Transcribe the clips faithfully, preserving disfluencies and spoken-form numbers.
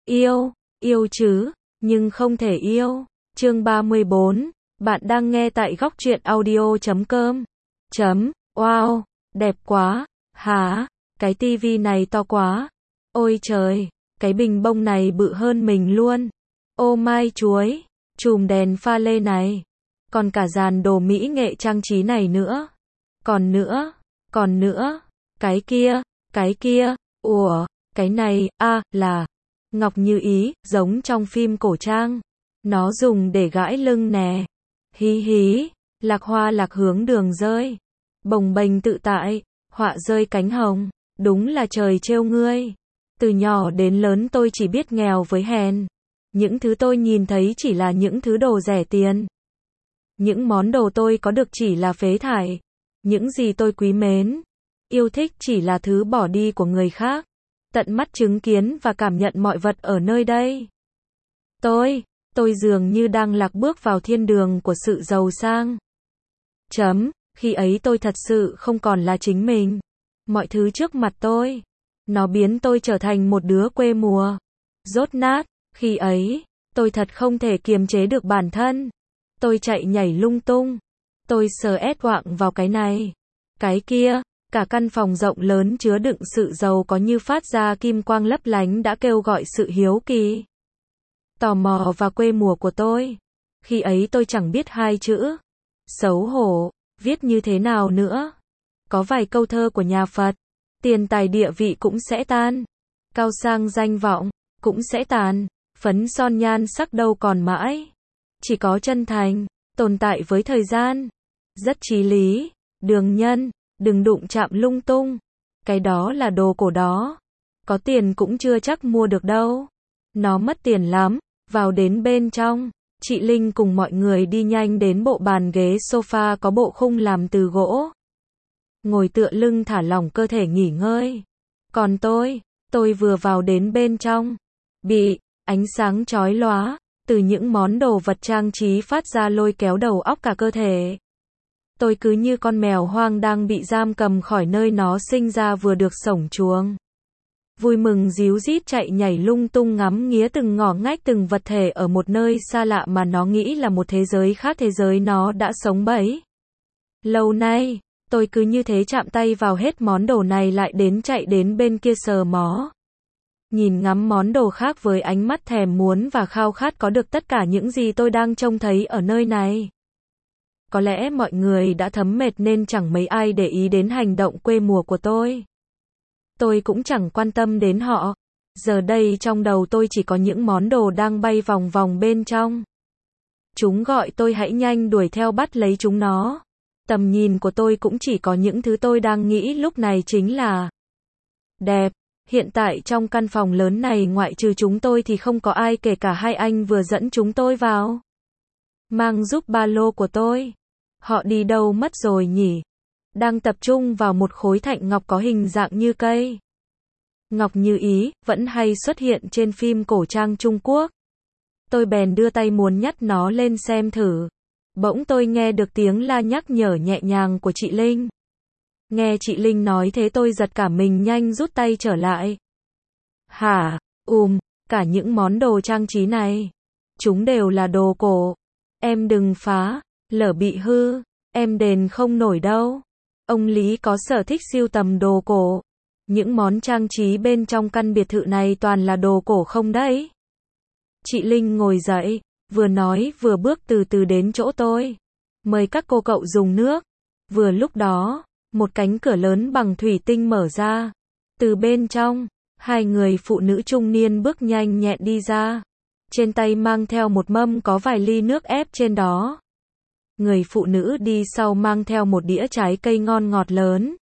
Yêu, yêu chứ, nhưng không thể yêu. Chương ba mươi bốn, bạn đang nghe tại góc truyện audio chấm com. Chấm, wow, đẹp quá, hả, cái tivi này to quá. Ôi trời, cái bình bông này bự hơn mình luôn. Ô mai chuối, chùm đèn pha lê này. Còn cả dàn đồ mỹ nghệ trang trí này nữa. Còn nữa, còn nữa, cái kia, cái kia, ủa, cái này, a à, là ngọc như ý, giống trong phim cổ trang. Nó dùng để gãi lưng nè. Hí hí, lạc hoa lạc hướng đường rơi. Bồng bềnh tự tại, họa rơi cánh hồng. Đúng là trời trêu ngươi. Từ nhỏ đến lớn tôi chỉ biết nghèo với hèn. Những thứ tôi nhìn thấy chỉ là những thứ đồ rẻ tiền. Những món đồ tôi có được chỉ là phế thải. Những gì tôi quý mến, yêu thích chỉ là thứ bỏ đi của người khác. Tận mắt chứng kiến và cảm nhận mọi vật ở nơi đây. Tôi, tôi dường như đang lạc bước vào thiên đường của sự giàu sang. Chấm, khi ấy tôi thật sự không còn là chính mình. Mọi thứ trước mặt tôi, nó biến tôi trở thành một đứa quê mùa. Dốt nát, khi ấy, tôi thật không thể kiềm chế được bản thân. Tôi chạy nhảy lung tung. Tôi sờ ét quạng vào cái này, cái kia, cả căn phòng rộng lớn chứa đựng sự giàu có như phát ra kim quang lấp lánh đã kêu gọi sự hiếu kỳ, tò mò và quê mùa của tôi. Khi ấy tôi chẳng biết hai chữ xấu hổ viết như thế nào nữa. Có vài câu thơ của nhà Phật, tiền tài địa vị cũng sẽ tan, cao sang danh vọng cũng sẽ tàn, phấn son nhan sắc đâu còn mãi, chỉ có chân thành tồn tại với thời gian. Rất chí lý, đường nhân, đừng đụng chạm lung tung. Cái đó là đồ cổ đó. Có tiền cũng chưa chắc mua được đâu. Nó mất tiền lắm. Vào đến bên trong, chị Linh cùng mọi người đi nhanh đến bộ bàn ghế sofa có bộ khung làm từ gỗ. Ngồi tựa lưng thả lỏng cơ thể nghỉ ngơi. Còn tôi, tôi vừa vào đến bên trong, bị ánh sáng chói lóa từ những món đồ vật trang trí phát ra lôi kéo đầu óc cả cơ thể. Tôi cứ như con mèo hoang đang bị giam cầm khỏi nơi nó sinh ra vừa được sổng chuồng. Vui mừng ríu rít chạy nhảy lung tung ngắm nghía từng ngõ ngách từng vật thể ở một nơi xa lạ mà nó nghĩ là một thế giới khác, thế giới nó đã sống bấy lâu nay. Tôi cứ như thế chạm tay vào hết món đồ này lại đến chạy đến bên kia sờ mó. Nhìn ngắm món đồ khác với ánh mắt thèm muốn và khao khát có được tất cả những gì tôi đang trông thấy ở nơi này. Có lẽ mọi người đã thấm mệt nên chẳng mấy ai để ý đến hành động quê mùa của tôi. Tôi cũng chẳng quan tâm đến họ. Giờ đây trong đầu tôi chỉ có những món đồ đang bay vòng vòng bên trong. Chúng gọi tôi hãy nhanh đuổi theo bắt lấy chúng nó. Tầm nhìn của tôi cũng chỉ có những thứ tôi đang nghĩ lúc này chính là đẹp. Hiện tại trong căn phòng lớn này ngoại trừ chúng tôi thì không có ai, kể cả hai anh vừa dẫn chúng tôi vào. Mang giúp ba lô của tôi. Họ đi đâu mất rồi nhỉ? Đang tập trung vào một khối thạch ngọc có hình dạng như cây. Ngọc như ý, vẫn hay xuất hiện trên phim cổ trang Trung Quốc. Tôi bèn đưa tay muốn nhặt nó lên xem thử. Bỗng tôi nghe được tiếng la nhắc nhở nhẹ nhàng của chị Linh. Nghe chị Linh nói thế tôi giật cả mình nhanh rút tay trở lại. Hả? Ùm, cả những món đồ trang trí này. Chúng đều là đồ cổ. Em đừng phá, lỡ bị hư, em đền không nổi đâu. Ông Lý có sở thích sưu tầm đồ cổ. Những món trang trí bên trong căn biệt thự này toàn là đồ cổ không đấy. Chị Linh ngồi dậy, vừa nói vừa bước từ từ đến chỗ tôi. Mời các cô cậu dùng nước. Vừa lúc đó, một cánh cửa lớn bằng thủy tinh mở ra. Từ bên trong, hai người phụ nữ trung niên bước nhanh nhẹn đi ra. Trên tay mang theo một mâm có vài ly nước ép trên đó. Người phụ nữ đi sau mang theo một đĩa trái cây ngon ngọt lớn.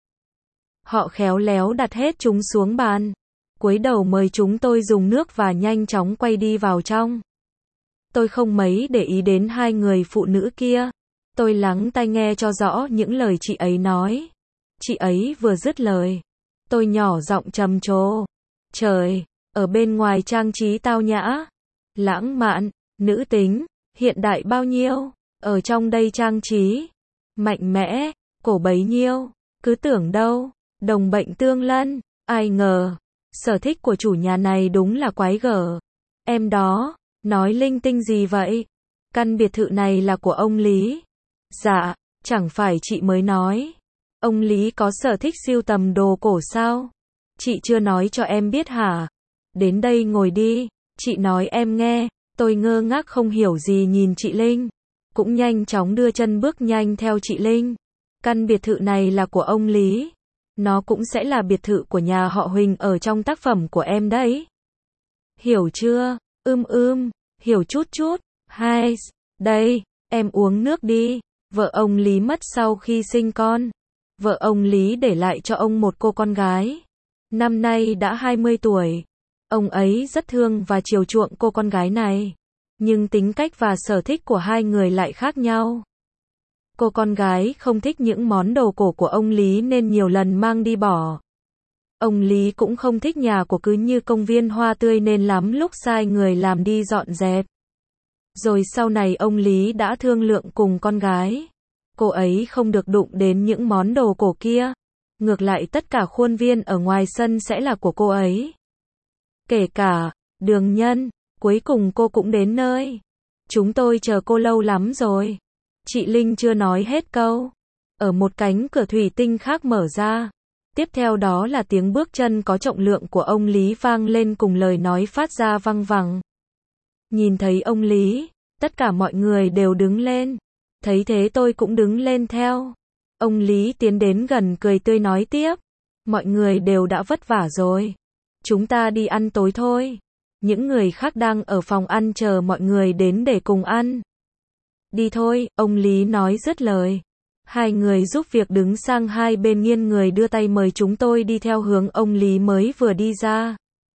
Họ khéo léo đặt hết chúng xuống bàn. Cúi đầu mời chúng tôi dùng nước và nhanh chóng quay đi vào trong. Tôi không mấy để ý đến hai người phụ nữ kia. Tôi lắng tai nghe cho rõ những lời chị ấy nói. Chị ấy vừa dứt lời, tôi nhỏ giọng trầm trồ. Trời, ở bên ngoài trang trí tao nhã, lãng mạn, nữ tính, hiện đại bao nhiêu. Ở trong đây trang trí mạnh mẽ, cổ bấy nhiêu. Cứ tưởng đâu, đồng bệnh tương lân. Ai ngờ, sở thích của chủ nhà này đúng là quái gở. Em đó, nói linh tinh gì vậy? Căn biệt thự này là của ông Lý. Dạ, chẳng phải chị mới nói. Ông Lý có sở thích sưu tầm đồ cổ sao? Chị chưa nói cho em biết hả? Đến đây ngồi đi, chị nói em nghe. Tôi ngơ ngác không hiểu gì nhìn chị Linh. Cũng nhanh chóng đưa chân bước nhanh theo chị Linh. Căn biệt thự này là của ông Lý. Nó cũng sẽ là biệt thự của nhà họ Huỳnh ở trong tác phẩm của em đấy. Hiểu chưa? Ưm ưm, hiểu chút chút. Hai, đây, em uống nước đi. Vợ ông Lý mất sau khi sinh con. Vợ ông Lý để lại cho ông một cô con gái. Năm nay đã hai mươi tuổi. Ông ấy rất thương và chiều chuộng cô con gái này. Nhưng tính cách và sở thích của hai người lại khác nhau. Cô con gái không thích những món đồ cổ của ông Lý nên nhiều lần mang đi bỏ. Ông Lý cũng không thích nhà cổ cứ như công viên hoa tươi nên lắm lúc sai người làm đi dọn dẹp. Rồi sau này ông Lý đã thương lượng cùng con gái. Cô ấy không được đụng đến những món đồ cổ kia. Ngược lại tất cả khuôn viên ở ngoài sân sẽ là của cô ấy. Kể cả Đường Nhân, cuối cùng cô cũng đến nơi. Chúng tôi chờ cô lâu lắm rồi. Chị Linh chưa nói hết câu. Ở một cánh cửa thủy tinh khác mở ra. Tiếp theo đó là tiếng bước chân có trọng lượng của ông Lý vang lên cùng lời nói phát ra văng vẳng. Nhìn thấy ông Lý, tất cả mọi người đều đứng lên. Thấy thế tôi cũng đứng lên theo. Ông Lý tiến đến gần cười tươi nói tiếp. Mọi người đều đã vất vả rồi. Chúng ta đi ăn tối thôi. Những người khác đang ở phòng ăn chờ mọi người đến để cùng ăn. Đi thôi, ông Lý nói dứt lời. Hai người giúp việc đứng sang hai bên nghiêng người đưa tay mời chúng tôi đi theo hướng ông Lý mới vừa đi ra.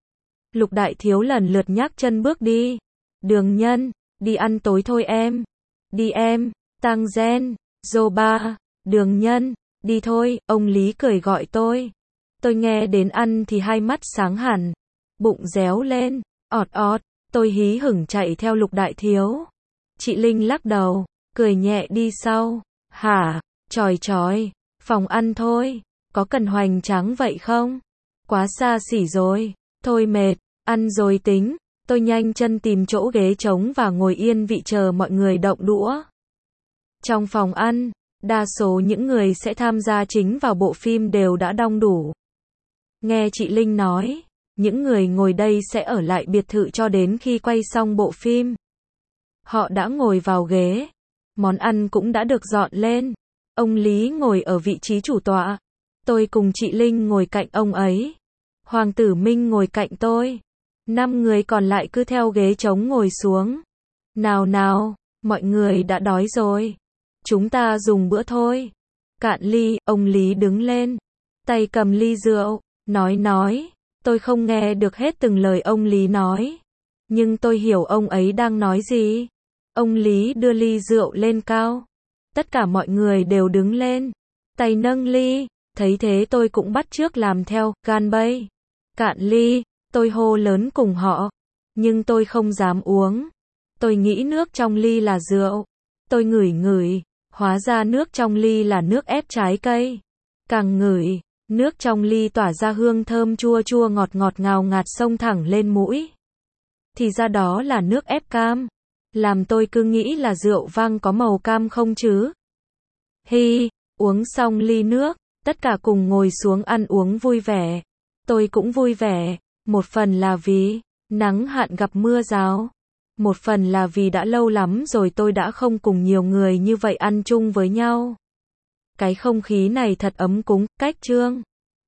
Lục Đại Thiếu lần lượt nhắc chân bước đi. Đường Nhân, đi ăn tối thôi em. Đi em. Tăng Gen, Dô Ba, Đường Nhân, đi thôi, ông Lý cười gọi tôi. Tôi nghe đến ăn thì hai mắt sáng hẳn. Bụng réo lên, ọt ọt, tôi hí hửng chạy theo Lục Đại Thiếu. Chị Linh lắc đầu, cười nhẹ đi sau. Hả, chòi chói, phòng ăn thôi, có cần hoành tráng vậy không? Quá xa xỉ rồi, thôi mệt, ăn rồi tính. Tôi nhanh chân tìm chỗ ghế trống và ngồi yên vị chờ mọi người động đũa. Trong phòng ăn, đa số những người sẽ tham gia chính vào bộ phim đều đã đông đủ. Nghe chị Linh nói, những người ngồi đây sẽ ở lại biệt thự cho đến khi quay xong bộ phim. Họ đã ngồi vào ghế. Món ăn cũng đã được dọn lên. Ông Lý ngồi ở vị trí chủ tọa. Tôi cùng chị Linh ngồi cạnh ông ấy. Hoàng tử Minh ngồi cạnh tôi. Năm người còn lại cứ theo ghế trống ngồi xuống. Nào nào, mọi người đã đói rồi. Chúng ta dùng bữa thôi. Cạn ly, ông Lý đứng lên. Tay cầm ly rượu, nói nói. Tôi không nghe được hết từng lời ông Lý nói. Nhưng tôi hiểu ông ấy đang nói gì. Ông Lý đưa ly rượu lên cao. Tất cả mọi người đều đứng lên. Tay nâng ly. Thấy thế tôi cũng bắt chước làm theo, gan bay. Cạn ly, tôi hô lớn cùng họ. Nhưng tôi không dám uống. Tôi nghĩ nước trong ly là rượu. Tôi ngửi ngửi. Hóa ra nước trong ly là nước ép trái cây. Càng ngửi, nước trong ly tỏa ra hương thơm chua chua ngọt ngọt ngào ngạt xông thẳng lên mũi. Thì ra đó là nước ép cam. Làm tôi cứ nghĩ là rượu vang có màu cam không chứ. Hi, uống xong ly nước, tất cả cùng ngồi xuống ăn uống vui vẻ. Tôi cũng vui vẻ, một phần là vì nắng hạn gặp mưa rào. Một phần là vì đã lâu lắm rồi tôi đã không cùng nhiều người như vậy ăn chung với nhau. Cái không khí này thật ấm cúng, cách chương.